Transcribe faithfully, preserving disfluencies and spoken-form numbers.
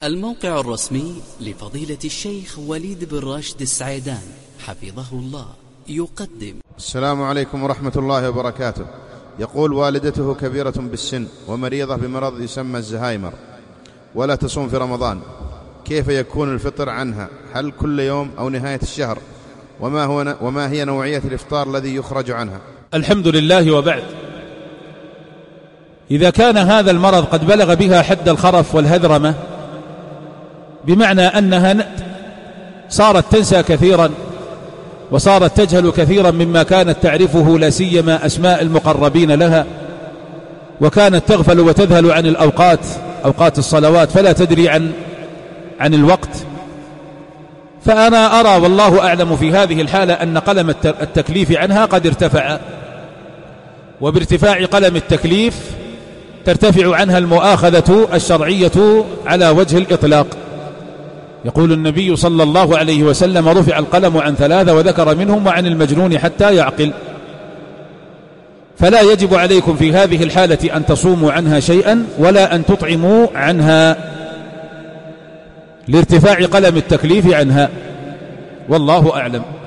الموقع الرسمي لفضيلة الشيخ وليد بن راشد السعيدان حفظه الله يقدم. السلام عليكم ورحمة الله وبركاته. يقول والدته كبيرة بالسن ومريضة بمرض يسمى الزهايمر ولا تصوم في رمضان، كيف يكون الفطر عنها؟ هل كل يوم أو نهاية الشهر؟ وما, هو وما هي نوعية الإفطار الذي يخرج عنها؟ الحمد لله. وبعد، إذا كان هذا المرض قد بلغ بها حد الخرف والهذرمة، بمعنى أنها صارت تنسى كثيرا وصارت تجهل كثيرا مما كانت تعرفه، لا سيما أسماء المقربين لها، وكانت تغفل وتذهل عن الأوقات، أوقات الصلوات، فلا تدري عن عن الوقت. فأنا أرى والله أعلم في هذه الحالة أن قلم التكليف عنها قد ارتفع، وبارتفاع قلم التكليف ترتفع عنها المؤاخذة الشرعية على وجه الإطلاق. يقول النبي صلى الله عليه وسلم: رفع القلم عن ثلاثة، وذكر منهم وعن المجنون حتى يعقل. فلا يجب عليكم في هذه الحالة أن تصوموا عنها شيئا ولا أن تطعموا عنها لارتفاع قلم التكليف عنها، والله أعلم.